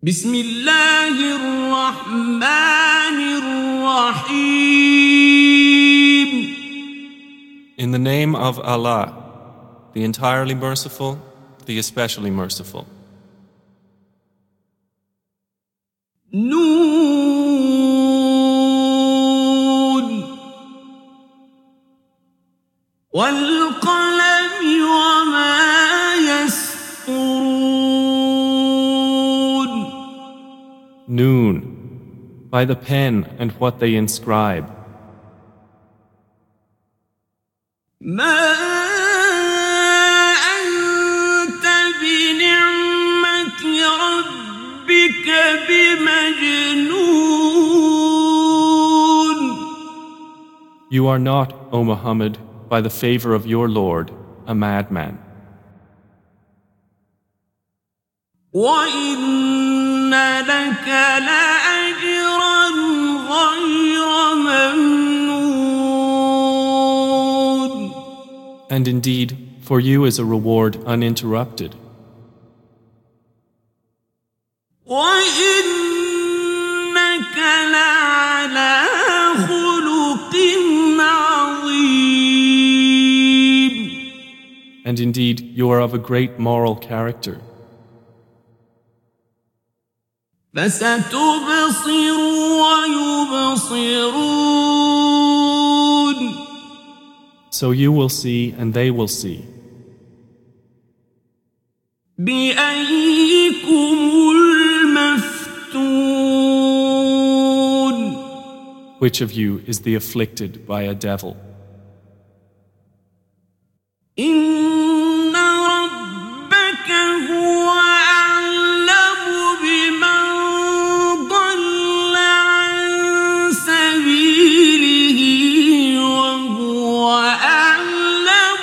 بسم الله الرحمن الرحيم. In the name of Allah, the entirely merciful, the especially merciful. نون والقلم وما يسطرون. Noon, by the pen and what they inscribe. ما أنت بنعمة ربك بمجنون. You are not, O Muhammad, by the favor of your Lord, a madman. وَإِنَّ لَكَ لَأَجْرًا غَيْرَ مَمْنُونٍ. And indeed, for you is a reward uninterrupted. وَإِنَّكَ لَعَلَى خُلُقٍ عَظِيمٍ. And indeed, you are of a great moral character. فستبصر ويبصرون. So you will see and they will see. بأيكم المفتون. Which of you is the afflicted by a devil? إن ربك هو أعلم بمن ضل عن سبيله وهو أعلم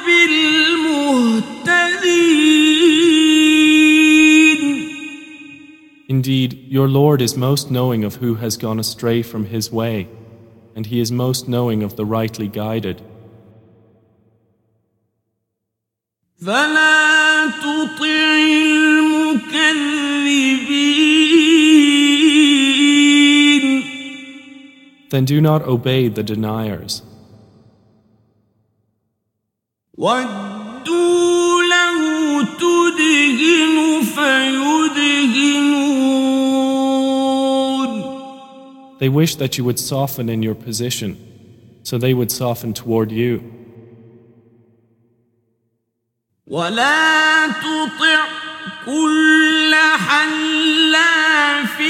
بالمهتدين. Indeed, your Lord is most knowing of who has gone astray from his way, and he is most knowing of the rightly guided. فلا تطع المكذبين. Then do not obey the deniers. ودوا لو تدهن فيدهنون. They wish that you would soften in your position, so they would soften toward you. ولا تطع كل حلاف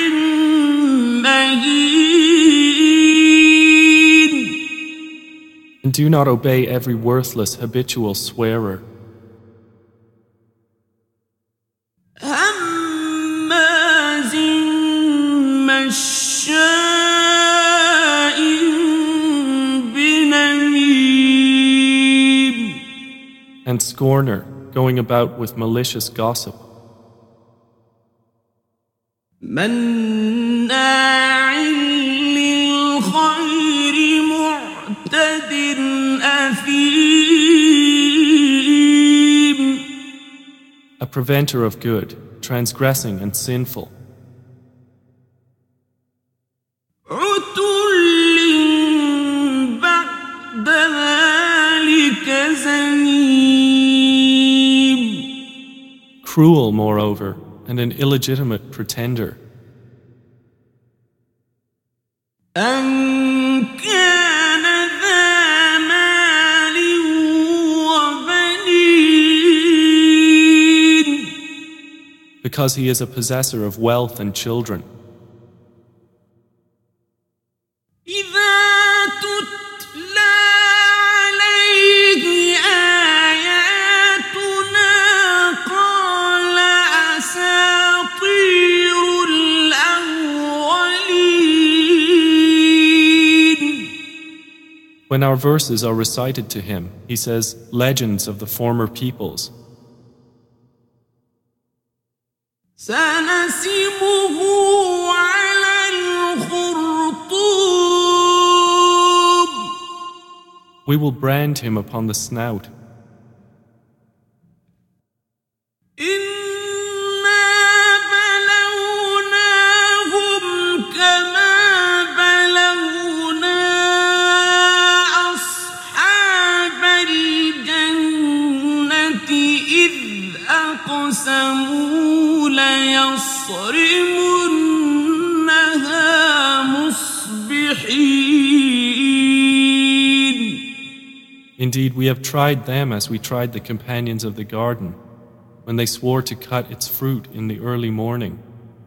مهين. And do not obey every worthless habitual swearer, هماز مشاء بنميم. and scorner, going about with malicious gossip, مناع للخير معتد أثيم. a preventer of good, transgressing and sinful, عتل بعد ذلك زنيم. cruel moreover, and an illegitimate pretender, أن كان ذا مال وبنين. because he is a possessor of wealth and children. إذا تتلى عليه آياتنا قال أساطير الأولين. When our verses are recited to him, he says, legends of the former peoples. سنسمه على الخرطوم. We will brand him upon the snout. إنا بلوناهم لَيَصْرِمُنَّهَا مُصْبِحِينَ. Indeed, we have tried them as we tried the companions of the garden, when they swore to cut its fruit in the early morning.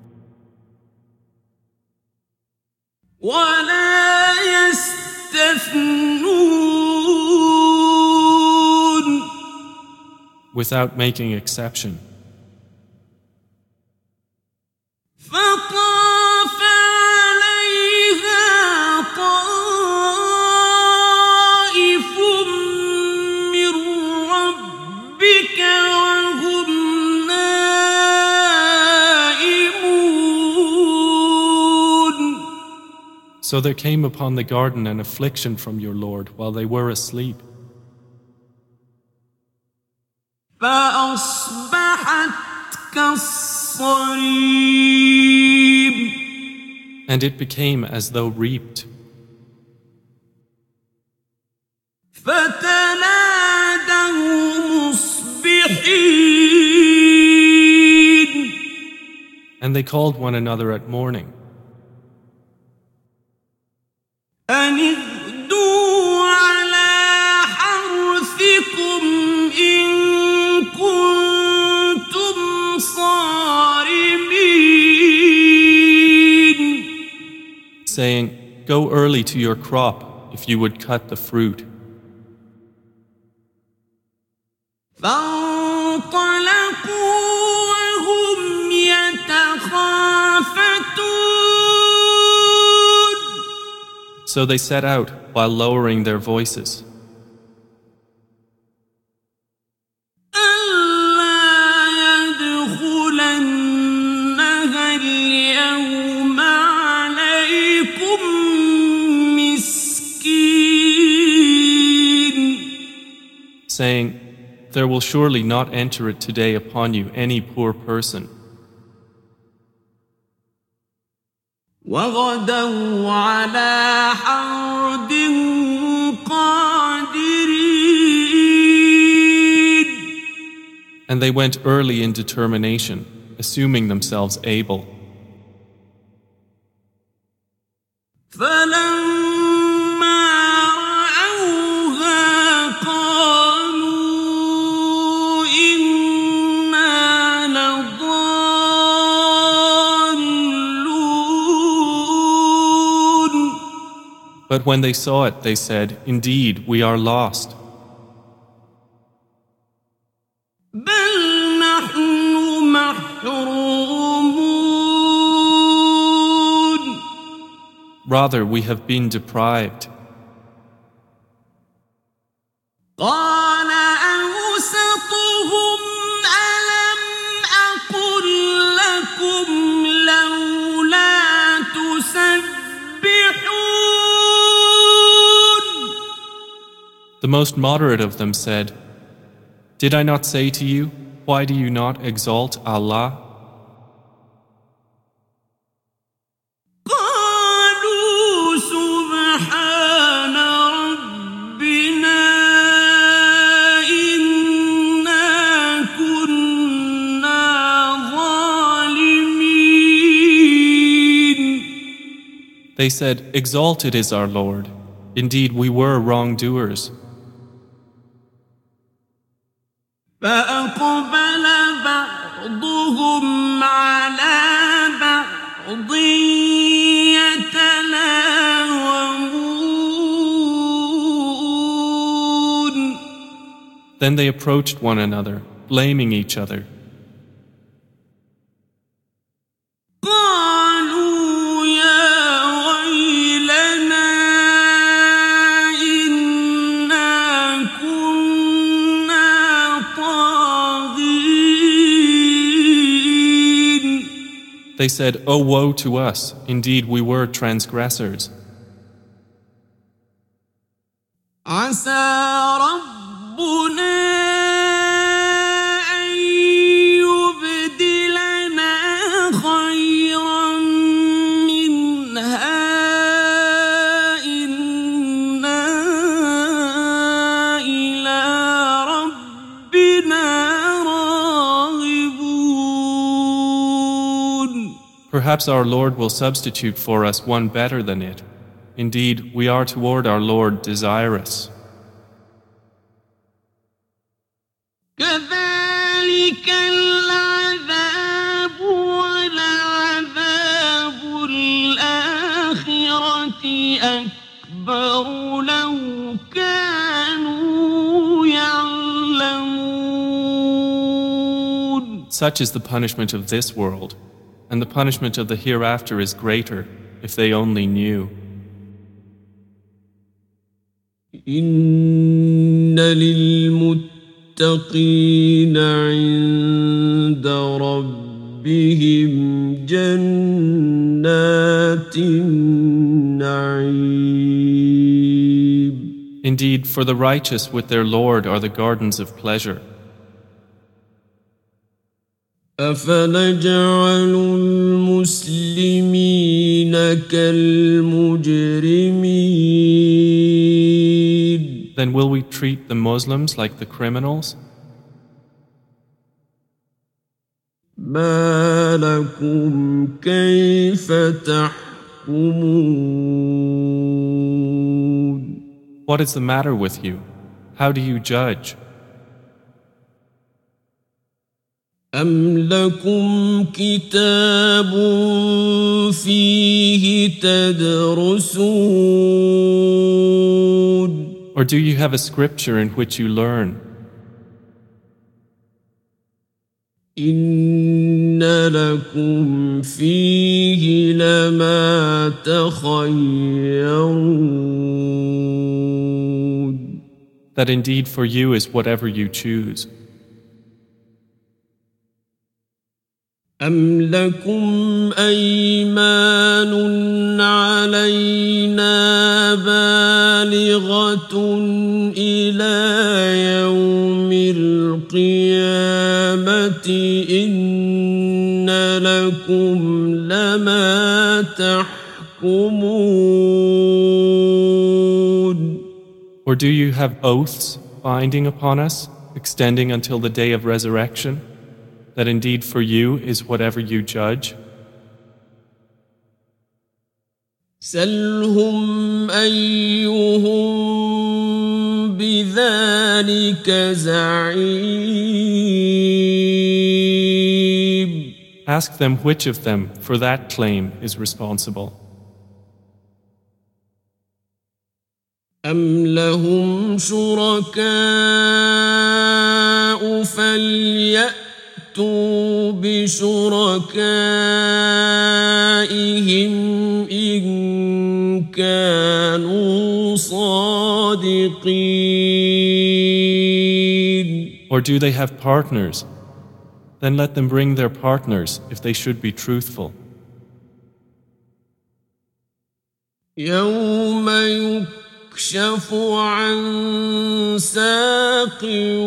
وَلَا يَسْتَثْنُونَ. Without making exception. فَطَافَ عَلَيْهَا طَائِفٌ مِّن رَّبِّكَ وَهُمْ نَائِمُونَ. So there came upon the garden an affliction from your Lord while they were asleep. فَأَصْبَحَتْ كَالصَّرِيمِ. And it became as though reaped. فَتَنَادَوْا مُصْبِحِينَ. And they called one another at morning. أَنِ اغْدُوا عَلَىٰ حَرْثِكُمْ إِن كُنتُمْ صَارِمِينَ. Saying, go early to your crop if you would cut the fruit. فَانطَلَقُوا وَهُمْ يَتَخَافَتُونَ. So they set out while lowering their voices. أَلَّا يَدْخُلَنَّهَا الْيَوْمَ عَلَيْكُمْ مِسْكِينٌ. Saying, there will surely not enter it today upon you any poor person. وَغَدَوْا عَلَىٰ حَرْدٍ قَادِرِينَ. And they went early in determination, assuming themselves able. فَلَمَّا رَأَوْهَا قَالُوا إِنَّا لَضَالُّونَ. But when they saw it, they said, indeed, we are lost. بَلْ نَحْنُ مَحْرُومُونَ. Rather, we have been deprived. قَالَ أَوْسَطُهُمْ أَلَمْ أَقُل لَّكُمْ لَوْلَا تُسَبِّحُونَ. The most moderate of them said, did I not say to you, why do you not exalt Allah? قَالُوا سُبْحَانَ رَبِّنَا إِنَّا كُنَّا ظَالِمِينَ. They said, exalted is our Lord. Indeed, we were wrongdoers. فَأَقْبَلَ بَعْضُهُمْ عَلَىٰ بَعْضٍ يَتَلَاوَمُونَ. Then they approached one another, blaming each other. قَالُوا يَا وَيْلَنَا إِنَّا كُنَّا طَاغِينَ. They said, oh woe to us, indeed we were transgressors. عَسَى رَبُّنَا أَن يُبْدِلَنَا خَيْرًا مِّنْهَا إِنَّا إِلَىٰ رَبِّنَا راغبون. Perhaps our Lord will substitute for us one better than it. Indeed, we are toward our Lord desirous. كذلك العذاب ولعذاب الآخرة أكبر لو كانوا يعلمون. Such is the punishment of this world, and the punishment of the hereafter is greater if they only knew. إن للمتقين عند ربهم جنات النعيم. Indeed, for the righteous with their Lord are the gardens of pleasure. أفنجعل المسلمين كالمجرمين. Then will we treat the Muslims like the criminals? ما لكم كيف تحكمون. What is the matter with you? How do you judge? أم لكم كتاب فيه تدرسون. Or do you have a scripture in which you learn? إن لكم فيه لما تخيرون. That indeed for you is whatever you choose. أم لكم أيمان علينا بالغة إلى يوم القيامة إن لكم لما تحكمون. Or do you have oaths binding upon us, extending until the day of resurrection? That indeed for you is whatever you judge? سلهم أيهم بذلك زعيم. Ask them which of them for that claim is responsible. أم لهم شركاء فليأتوا بشركائهم إن كانوا صادقين. Or do they have partners? Then let them bring their partners if they should be truthful. يوم يكشف عن ساق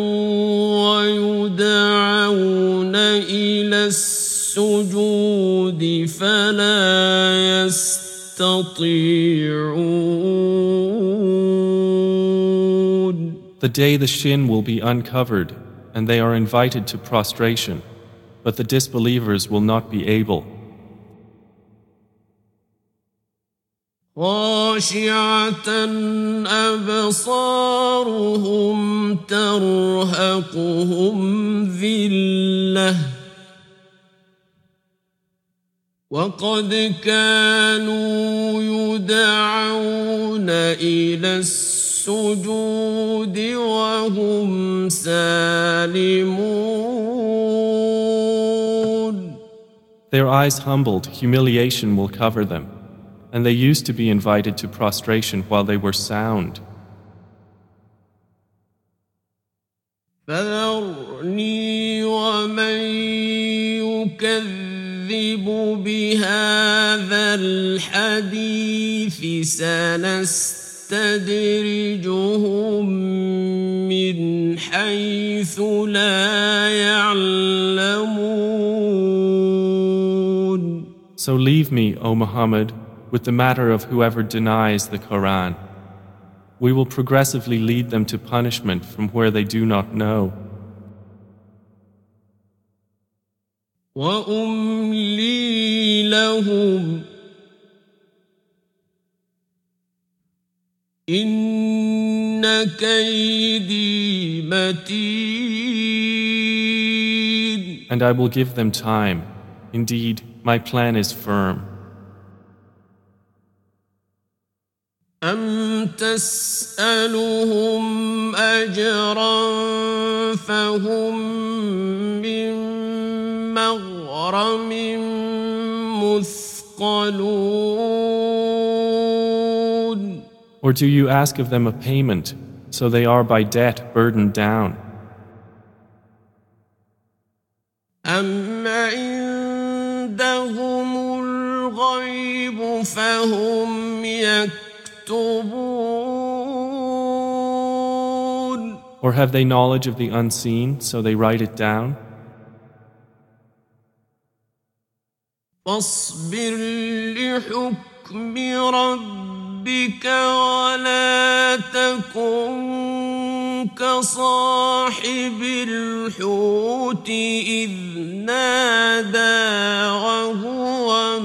ويدعون إلى السجود فلا يستطيعون. The day the shin will be uncovered and they are invited to prostration, but the disbelievers will not be able. خاشعة أبصارهم ترهقهم ذلة وقد كانوا يدعون إلى السجود وهم سالمون. Their eyes humbled, humiliation will cover them. And they used to be invited to prostration while they were sound. فذرني ومن يكذب بهذا الحديث سنستدرجهم من حيث لا يعلمون. So leave me, O Muhammad, with the matter of whoever denies the Quran. We will progressively lead them to punishment from where they do not know. وَأُمْلِي لهم إن كيدي متين. And I will give them time. Indeed, my plan is firm. أم تسألهم أجرا فهم من مغرم مثقلون. Or do you ask of them a payment, so they are by debt burdened down? أم عندهم الغيب فهم يكتبون. Or have they knowledge of the unseen, so they write it down? فاصبر لحكم ربك ولا تكن كصاحب الحوت إذ نادى وهو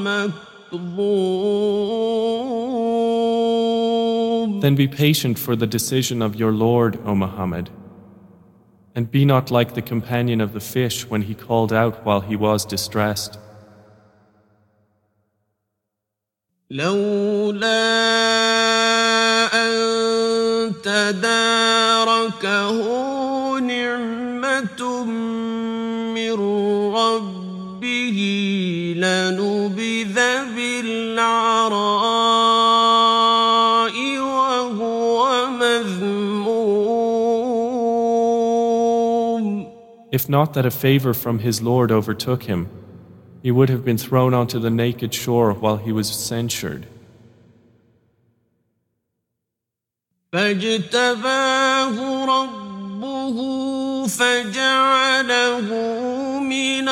مكظوم. Then be patient for the decision of your Lord, O Muhammad, and be not like the companion of the fish when he called out while he was distressed. لولا أن تداركه نعمة من ربه لنبذ بالعراء وهو مذموم. If not that a favor from his Lord overtook him, he would have been thrown onto the naked shore while he was censured. فاجتباه ربه فجعله من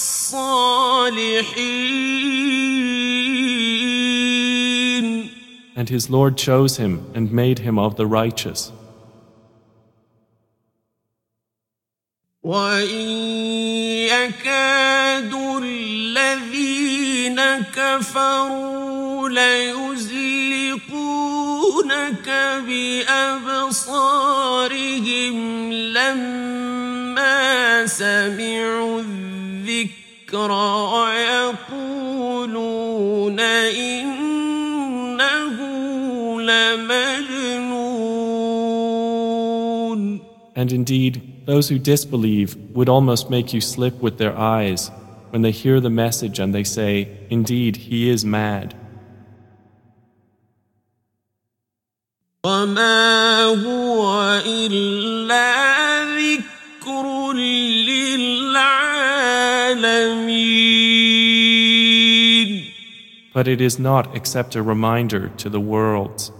الصالحين. And his Lord chose him and made him of the righteous. وَإِن يَكَادُ الَّذِينَ كَفَرُوا لَيُزْلِقُونَكَ بِأَبْصَارِهِمْ لَمَّا سَمِعُوا الذِّكْرَ وَيَقُولُونَ إِنَّهُ لَمَجْنُونَ. And indeed, those who disbelieve would almost make you slip with their eyes when they hear the message and they say, indeed, he is mad. وَمَا هُوَ إِلَّا ذِكْرٌ لِّلْعَالَمِينَ. But it is not except a reminder to the worlds.